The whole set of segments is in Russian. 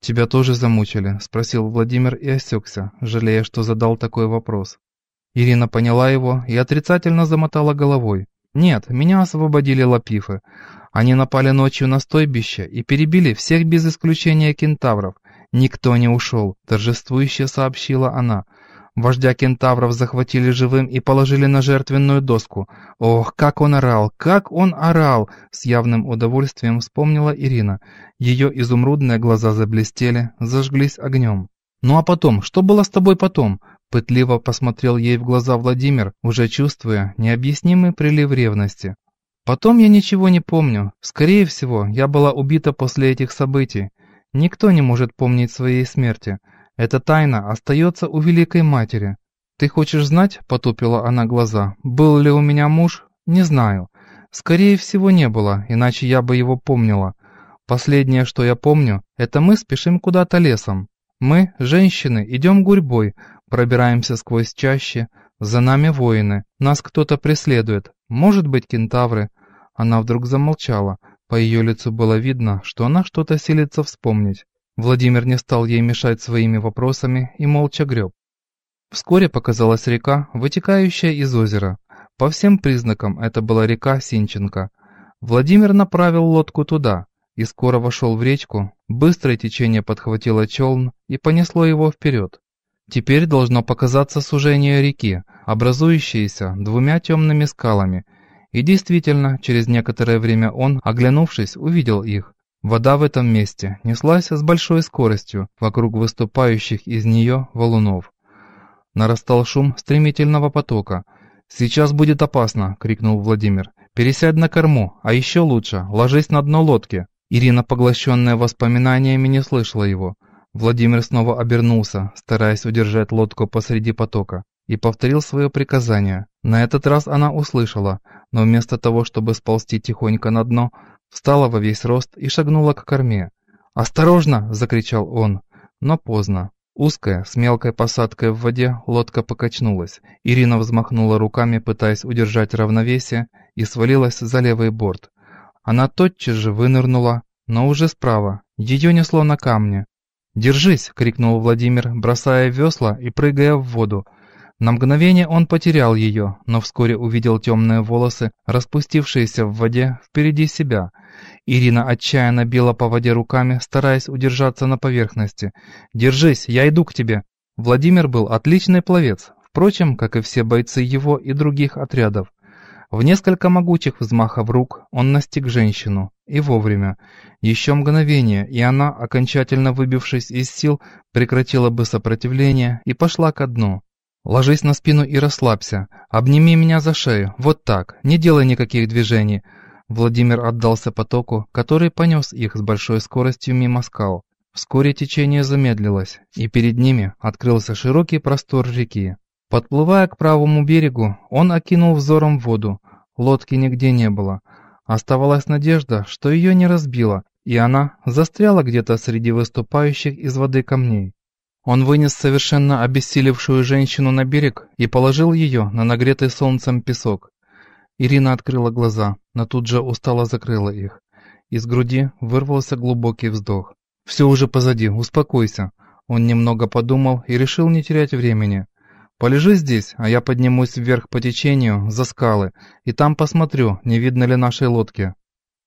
«Тебя тоже замучили?» – спросил Владимир и осекся, жалея, что задал такой вопрос. Ирина поняла его и отрицательно замотала головой. «Нет, меня освободили лапифы. Они напали ночью на стойбище и перебили всех без исключения кентавров. Никто не ушел», – торжествующе сообщила она. «Вождя кентавров захватили живым и положили на жертвенную доску. Ох, как он орал, как он орал!» – с явным удовольствием вспомнила Ирина. Ее изумрудные глаза заблестели, зажглись огнем. «Ну а потом, что было с тобой потом?» – пытливо посмотрел ей в глаза Владимир, уже чувствуя необъяснимый прилив ревности. «Потом я ничего не помню. Скорее всего, я была убита после этих событий. Никто не может помнить своей смерти. Эта тайна остается у Великой Матери. Ты хочешь знать?» – потупила она глаза. «Был ли у меня муж? Не знаю. Скорее всего, не было, иначе я бы его помнила. Последнее, что я помню, это мы спешим куда-то лесом. Мы, женщины, идем гурьбой, пробираемся сквозь чащи. За нами воины. Нас кто-то преследует. Может быть, кентавры». Она вдруг замолчала. По ее лицу было видно, что она что-то силится вспомнить. Владимир не стал ей мешать своими вопросами и молча греб. Вскоре показалась река, вытекающая из озера. По всем признакам это была река Синченко. Владимир направил лодку туда и скоро вошел в речку. Быстрое течение подхватило челн и понесло его вперед. Теперь должно показаться сужение реки, образующееся двумя темными скалами. И действительно, через некоторое время он, оглянувшись, увидел их. Вода в этом месте неслась с большой скоростью вокруг выступающих из нее валунов. Нарастал шум стремительного потока. «Сейчас будет опасно!» — крикнул Владимир. «Пересядь на корму, а еще лучше, ложись на дно лодки!» Ирина, поглощенная воспоминаниями, не слышала его. Владимир снова обернулся, стараясь удержать лодку посреди потока, и повторил свое приказание. На этот раз она услышала, но вместо того, чтобы сползти тихонько на дно, встала во весь рост и шагнула к корме. «Осторожно!» — закричал он, но поздно. Узкая, с мелкой посадкой в воде, лодка покачнулась. Ирина взмахнула руками, пытаясь удержать равновесие, и свалилась за левый борт. Она тотчас же вынырнула, но уже справа. Ее несло на камне. «Держись!» — крикнул Владимир, бросая весла и прыгая в воду. На мгновение он потерял ее, но вскоре увидел темные волосы, распустившиеся в воде впереди себя. Ирина отчаянно била по воде руками, стараясь удержаться на поверхности. «Держись, я иду к тебе!» Владимир был отличный пловец, впрочем, как и все бойцы его и других отрядов. В несколько могучих взмахов рук он настиг женщину, и вовремя. Еще мгновение, и она, окончательно выбившись из сил, прекратила бы сопротивление и пошла ко дну. «Ложись на спину и расслабься. Обними меня за шею. Вот так. Не делай никаких движений». Владимир отдался потоку, который понес их с большой скоростью мимо скал. Вскоре течение замедлилось, и перед ними открылся широкий простор реки. Подплывая к правому берегу, он окинул взором воду. Лодки нигде не было. Оставалась надежда, что ее не разбило, и она застряла где-то среди выступающих из воды камней. Он вынес совершенно обессилевшую женщину на берег и положил ее на нагретый солнцем песок. Ирина открыла глаза, но тут же устало закрыла их. Из груди вырвался глубокий вздох. «Все уже позади, успокойся». Он немного подумал и решил не терять времени. «Полежи здесь, а я поднимусь вверх по течению, за скалы, и там посмотрю, не видно ли нашей лодки».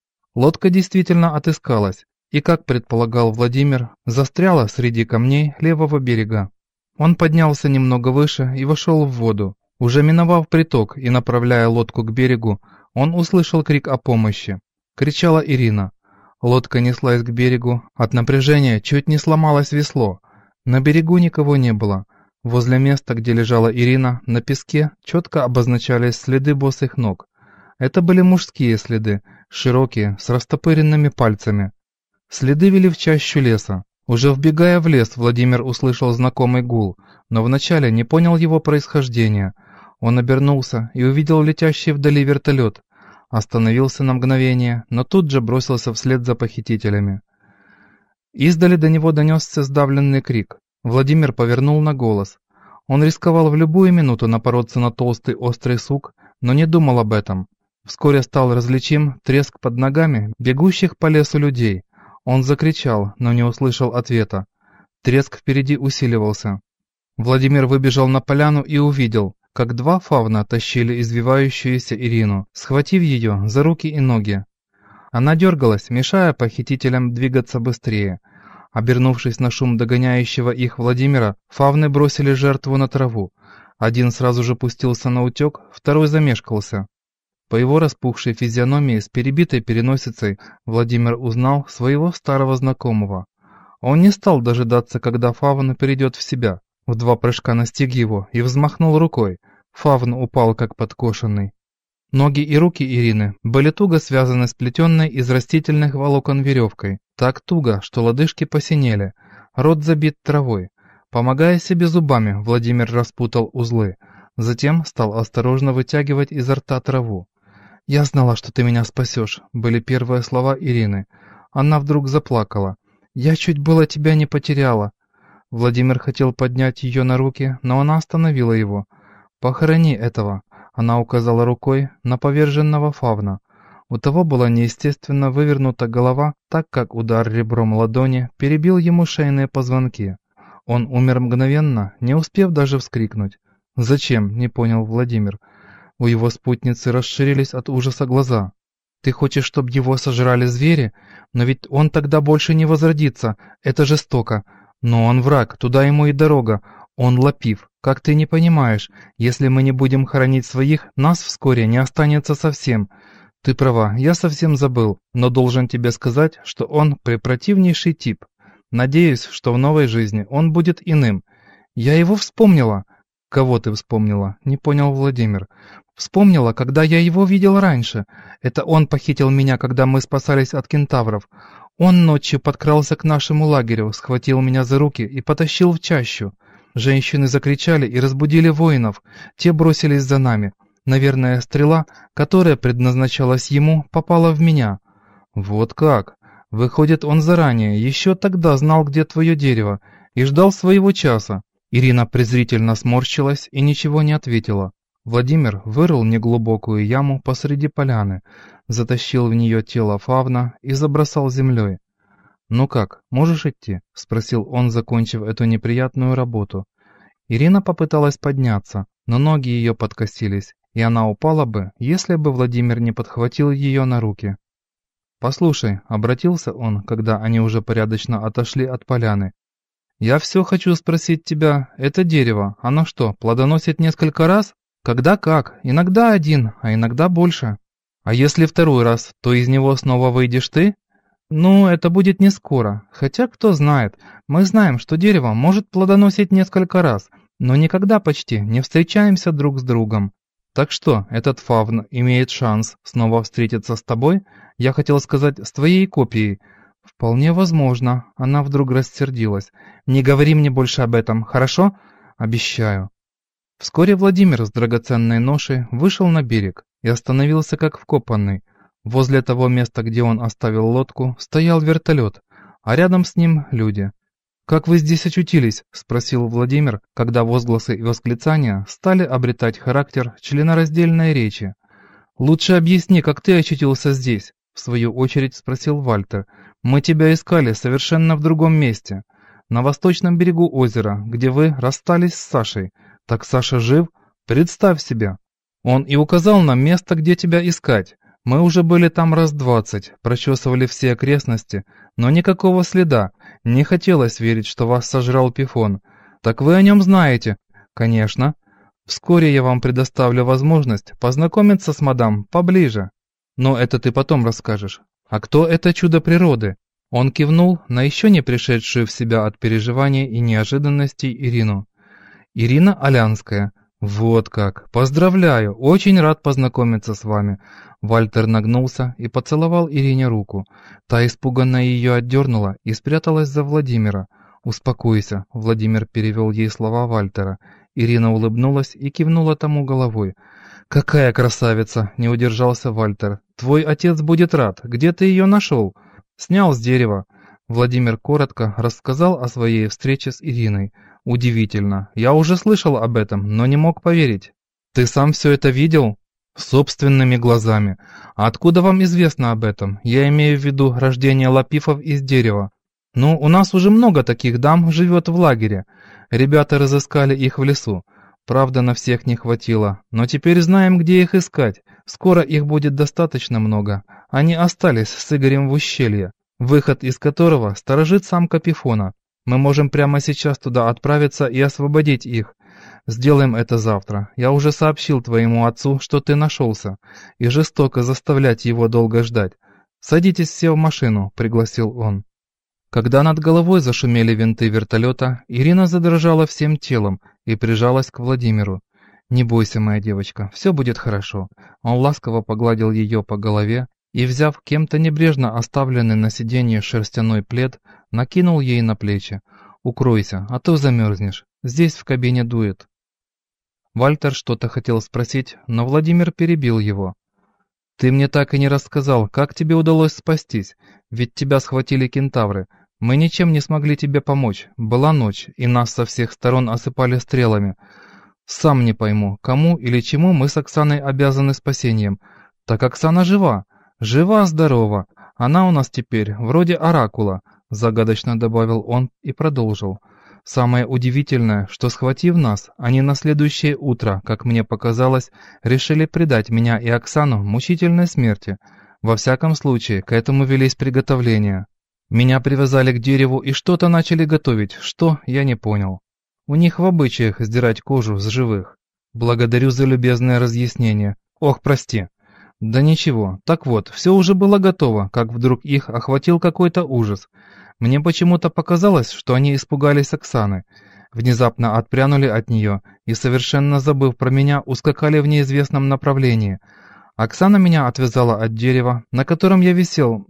Лодка действительно отыскалась, и, как предполагал Владимир, застряла среди камней левого берега. Он поднялся немного выше и вошел в воду. Уже миновав приток и направляя лодку к берегу, он услышал крик о помощи. Кричала Ирина. Лодка неслась к берегу, от напряжения чуть не сломалось весло. На берегу никого не было. Возле места, где лежала Ирина, на песке четко обозначались следы босых ног. Это были мужские следы, широкие, с растопыренными пальцами. Следы вели в чащу леса. Уже вбегая в лес, Владимир услышал знакомый гул, но вначале не понял его происхождения. Он обернулся и увидел летящий вдали вертолет. Остановился на мгновение, но тут же бросился вслед за похитителями. Издали до него донесся сдавленный крик. Владимир повернул на голос. Он рисковал в любую минуту напороться на толстый острый сук, но не думал об этом. Вскоре стал различим треск под ногами бегущих по лесу людей. Он закричал, но не услышал ответа. Треск впереди усиливался. Владимир выбежал на поляну и увидел, как два фавна тащили извивающуюся Ирину, схватив ее за руки и ноги. Она дергалась, мешая похитителям двигаться быстрее. Обернувшись на шум догоняющего их Владимира, фавны бросили жертву на траву. Один сразу же пустился на утек, второй замешкался. По его распухшей физиономии с перебитой переносицей Владимир узнал своего старого знакомого. Он не стал дожидаться, когда фавн перейдет в себя. В два прыжка настиг его и взмахнул рукой. Фавн упал как подкошенный. Ноги и руки Ирины были туго связаны сплетенной из растительных волокон веревкой. Так туго, что лодыжки посинели. Рот забит травой. Помогая себе зубами, Владимир распутал узлы. Затем стал осторожно вытягивать изо рта траву. «Я знала, что ты меня спасешь», — были первые слова Ирины. Она вдруг заплакала. «Я чуть было тебя не потеряла». Владимир хотел поднять ее на руки, но она остановила его. «Похорони этого», — она указала рукой на поверженного фавна. У того была неестественно вывернута голова, так как удар ребром ладони перебил ему шейные позвонки. Он умер мгновенно, не успев даже вскрикнуть. «Зачем?» — не понял Владимир. У его спутницы расширились от ужаса глаза. «Ты хочешь, чтобы его сожрали звери? Но ведь он тогда больше не возродится. Это жестоко. Но он враг, туда ему и дорога. Он лапив. Как ты не понимаешь, если мы не будем хоронить своих, нас вскоре не останется совсем. Ты права, я совсем забыл, но должен тебе сказать, что он препротивнейший тип. Надеюсь, что в новой жизни он будет иным. Я его вспомнила». «Кого ты вспомнила?» — не понял Владимир. «Вспомнила, когда я его видел раньше. Это он похитил меня, когда мы спасались от кентавров. Он ночью подкрался к нашему лагерю, схватил меня за руки и потащил в чащу. Женщины закричали и разбудили воинов. Те бросились за нами. Наверное, стрела, которая предназначалась ему, попала в меня». «Вот как? Выходит, он заранее, еще тогда знал, где твое дерево, и ждал своего часа». Ирина презрительно сморщилась и ничего не ответила. Владимир вырыл неглубокую яму посреди поляны, затащил в нее тело фавна и забросал землей. «Ну как, можешь идти?» — спросил он, закончив эту неприятную работу. Ирина попыталась подняться, но ноги ее подкосились, и она упала бы, если бы Владимир не подхватил ее на руки. «Послушай», — обратился он, когда они уже порядочно отошли от поляны, «я все хочу спросить тебя, это дерево, оно что, плодоносит несколько раз? Когда как? Иногда один, а иногда больше. А если второй раз, то из него снова выйдешь ты? Ну, это будет не скоро, хотя кто знает. Мы знаем, что дерево может плодоносить несколько раз, но никогда почти не встречаемся друг с другом. Так что, этот фавн имеет шанс снова встретиться с тобой? Я хотел сказать, с твоей копией». «Вполне возможно». Она вдруг рассердилась. «Не говори мне больше об этом, хорошо? Обещаю». Вскоре Владимир с драгоценной ношей вышел на берег и остановился как вкопанный. Возле того места, где он оставил лодку, стоял вертолет, а рядом с ним люди. «Как вы здесь очутились?» – спросил Владимир, когда возгласы и восклицания стали обретать характер членораздельной речи. «Лучше объясни, как ты очутился здесь», – в свою очередь спросил Вальтер. «Мы тебя искали совершенно в другом месте, на восточном берегу озера, где вы расстались с Сашей. Так Саша жив? Представь себе. Он и указал нам место, где тебя искать. Мы уже были там раз 20, прочесывали все окрестности, но никакого следа. Не хотелось верить, что вас сожрал Пифон. Так вы о нем знаете?» «Конечно. Вскоре я вам предоставлю возможность познакомиться с мадам поближе. Но это ты потом расскажешь. А кто это чудо природы?» Он кивнул на еще не пришедшую в себя от переживаний и неожиданностей Ирину. «Ирина Алянская. Вот как. Поздравляю. Очень рад познакомиться с вами». Вальтер нагнулся и поцеловал Ирине руку. Та испуганно ее отдернула и спряталась за Владимира. «Успокойся», — Владимир перевел ей слова Вальтера. Ирина улыбнулась и кивнула тому головой. «Какая красавица!» — не удержался Вальтер. «Твой отец будет рад. Где ты ее нашел?» «Снял с дерева». Владимир коротко рассказал о своей встрече с Ириной. «Удивительно. Я уже слышал об этом, но не мог поверить». «Ты сам все это видел?» Собственными глазами. А откуда вам известно об этом? Я имею в виду рождение лапифов из дерева. Ну, у нас уже много таких дам живет в лагере. Ребята разыскали их в лесу. Правда, на всех не хватило, но теперь знаем, где их искать. Скоро их будет достаточно много. Они остались с Игорем в ущелье, выход из которого сторожит самка Пифона. Мы можем прямо сейчас туда отправиться и освободить их. Сделаем это завтра. Я уже сообщил твоему отцу, что ты нашелся, и жестоко заставлять его долго ждать. Садитесь все в машину, пригласил он. Когда над головой зашумели винты вертолета, Ирина задрожала всем телом и прижалась к Владимиру. «Не бойся, моя девочка, все будет хорошо». Он ласково погладил ее по голове и, взяв кем-то небрежно оставленный на сиденье шерстяной плед, накинул ей на плечи. «Укройся, а то замерзнешь. Здесь в кабине дует». Вальтер что-то хотел спросить, но Владимир перебил его. «Ты мне так и не рассказал, как тебе удалось спастись, ведь тебя схватили кентавры. Мы ничем не смогли тебе помочь. Была ночь, и нас со всех сторон осыпали стрелами. Сам не пойму, кому или чему мы с Оксаной обязаны спасением. Так Оксана жива. Жива-здорова. Она у нас теперь вроде оракула», — загадочно добавил он и продолжил. «Самое удивительное, что, схватив нас, они на следующее утро, как мне показалось, решили предать меня и Оксану мучительной смерти. Во всяком случае, к этому велись приготовления. Меня привязали к дереву и что-то начали готовить, что, я не понял. У них в обычаях сдирать кожу с живых. Благодарю за любезное разъяснение. Ох, прости». «Да ничего. Так вот, все уже было готово, как вдруг их охватил какой-то ужас. Мне почему-то показалось, что они испугались Оксаны. Внезапно отпрянули от нее и, совершенно забыв про меня, ускакали в неизвестном направлении. Оксана меня отвязала от дерева, на котором я висел,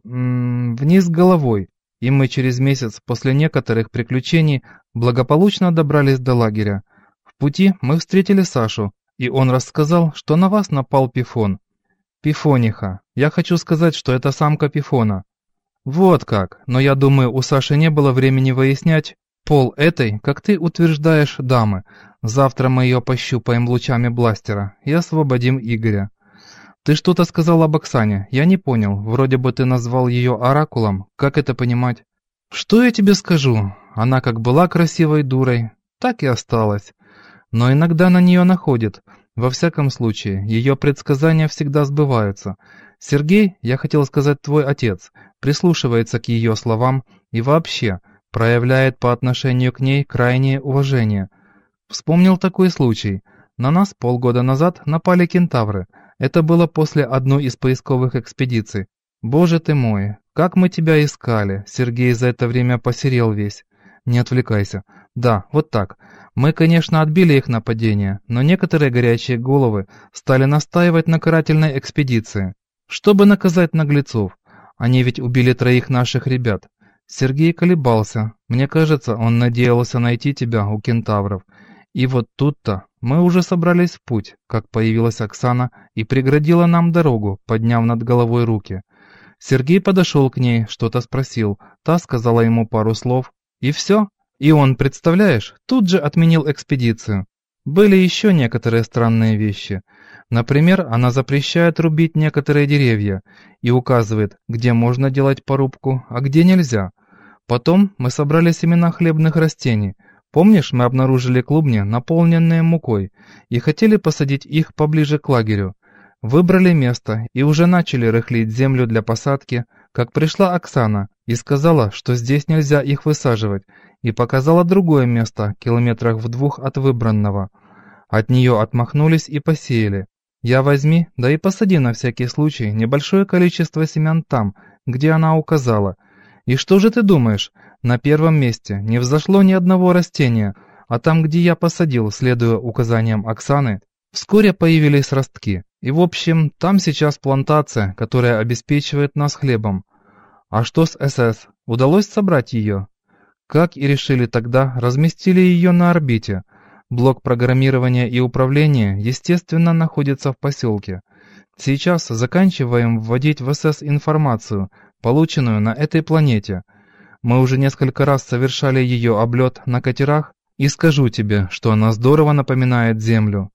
вниз головой, и мы через месяц после некоторых приключений благополучно добрались до лагеря. В пути мы встретили Сашу, и он рассказал, что на вас напал Пифон. Пифониха. Я хочу сказать, что это самка Пифона». «Вот как, но я думаю, у Саши не было времени выяснять пол этой, как ты утверждаешь, дамы. Завтра мы ее пощупаем лучами бластера и освободим Игоря». «Ты что-то сказал об Оксане, я не понял, вроде бы ты назвал ее оракулом, как это понимать?» «Что я тебе скажу? Она как была красивой дурой, так и осталась. Но иногда на нее находит. Во всяком случае, ее предсказания всегда сбываются. Сергей, я хотел сказать твой отец, прислушивается к ее словам и вообще проявляет по отношению к ней крайнее уважение. Вспомнил такой случай. На нас полгода назад напали кентавры. Это было после одной из поисковых экспедиций. Боже ты мой, как мы тебя искали. Сергей за это время посерел весь. Не отвлекайся. Да, вот так. Мы, конечно, отбили их нападение, но некоторые горячие головы стали настаивать на карательной экспедиции, чтобы наказать наглецов. Они ведь убили 3 наших ребят. Сергей колебался. Мне кажется, он надеялся найти тебя у кентавров. И вот тут-то мы уже собрались в путь, как появилась Оксана и преградила нам дорогу, подняв над головой руки. Сергей подошел к ней, что-то спросил. Та сказала ему пару слов. И все. И он, представляешь, тут же отменил экспедицию. Были еще некоторые странные вещи. Например, она запрещает рубить некоторые деревья и указывает, где можно делать порубку, а где нельзя. Потом мы собрали семена хлебных растений. Помнишь, мы обнаружили клубни, наполненные мукой, и хотели посадить их поближе к лагерю. Выбрали место и уже начали рыхлить землю для посадки, как пришла Оксана и сказала, что здесь нельзя их высаживать, и показала другое место, километрах в 2 от выбранного. От нее отмахнулись и посеяли. Я возьми, да и посади на всякий случай небольшое количество семян там, где она указала. И что же ты думаешь? На первом месте не взошло ни одного растения, а там, где я посадил, следуя указаниям Оксаны, вскоре появились ростки. И в общем, там сейчас плантация, которая обеспечивает нас хлебом. А что с СС? Удалось собрать ее? Как и решили тогда, разместили ее на орбите. Блок программирования и управления, естественно, находится в поселке. Сейчас заканчиваем вводить в СС информацию, полученную на этой планете. Мы уже несколько раз совершали ее облет на катерах, и скажу тебе, что она здорово напоминает Землю.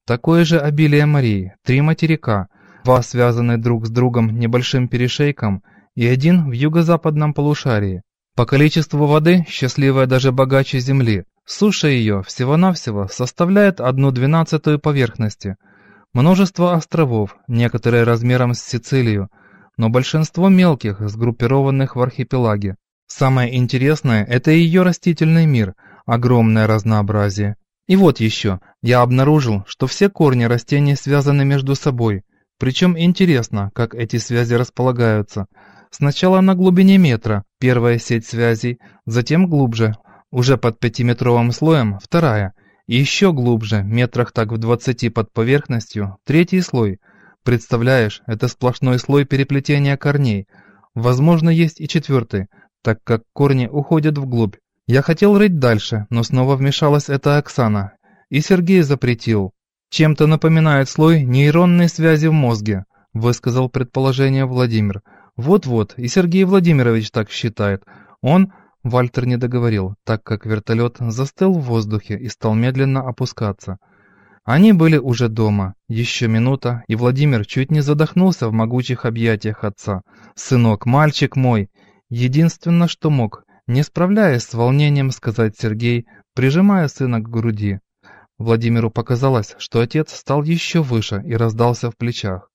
Такое же обилие морей, 3 материка, 2 связаны друг с другом небольшим перешейком и 1 в юго-западном полушарии. По количеству воды счастливая даже богаче Земли. Суша ее всего-навсего составляет 1/12 поверхности. Множество островов, некоторые размером с Сицилию, но большинство мелких, сгруппированных в архипелаге. Самое интересное – это ее растительный мир, огромное разнообразие. И вот еще, я обнаружил, что все корни растений связаны между собой. Причем интересно, как эти связи располагаются. Сначала на глубине метра, первая сеть связей, затем глубже, уже под 5-метровым слоем, вторая, и еще глубже, метрах так в 20 под поверхностью, третий слой. Представляешь, это сплошной слой переплетения корней. Возможно, есть и четвертый, так как корни уходят вглубь. Я хотел рыть дальше, но снова вмешалась эта Оксана, и Сергей запретил. «Чем-то напоминает слой нейронной связи в мозге», высказал предположение Владимир. «Вот-вот, и Сергей Владимирович так считает. Он...» Вальтер не договорил, так как вертолет застыл в воздухе и стал медленно опускаться. Они были уже дома. Еще минута, и Владимир чуть не задохнулся в могучих объятиях отца. «Сынок, мальчик мой!» Единственное, что мог, не справляясь с волнением, сказать Сергей, прижимая сына к груди. Владимиру показалось, что отец стал еще выше и раздался в плечах.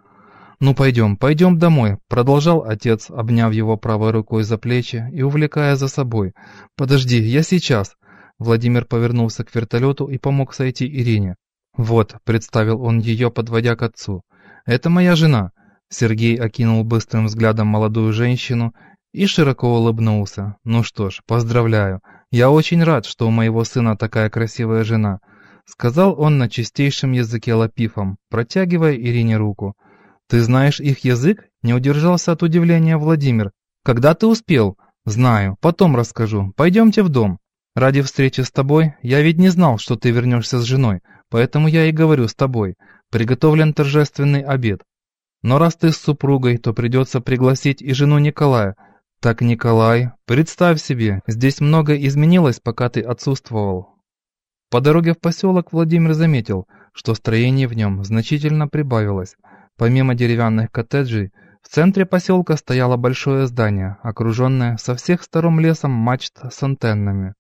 «Ну пойдем домой», — продолжал отец, обняв его правой рукой за плечи и увлекая за собой. «Подожди, я сейчас». Владимир повернулся к вертолету и помог сойти Ирине. «Вот», — представил он ее, подводя к отцу, — «это моя жена». Сергей окинул быстрым взглядом молодую женщину и широко улыбнулся. «Ну что ж, поздравляю. Я очень рад, что у моего сына такая красивая жена», — сказал он на чистейшем языке лапифом, протягивая Ирине руку. «Ты знаешь их язык?» — не удержался от удивления Владимир. «Когда ты успел?» «Знаю, потом расскажу. Пойдемте в дом. Ради встречи с тобой я ведь не знал, что ты вернешься с женой, поэтому я и говорю с тобой. Приготовлен торжественный обед. Но раз ты с супругой, то придется пригласить и жену Николая. Так, Николай, представь себе, здесь многое изменилось, пока ты отсутствовал». По дороге в поселок Владимир заметил, что строений в нем значительно прибавилось. Помимо деревянных коттеджей, в центре поселка стояло большое здание, окруженное со всех сторон лесом мачт с антеннами.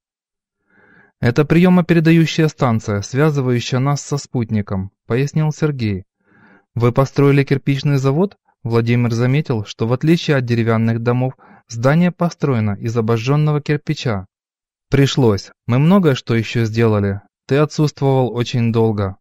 «Это приемо-передающая станция, связывающая нас со спутником», — пояснил Сергей. «Вы построили кирпичный завод?» Владимир заметил, что в отличие от деревянных домов, здание построено из обожженного кирпича. «Пришлось. Мы многое что еще сделали. Ты отсутствовал очень долго».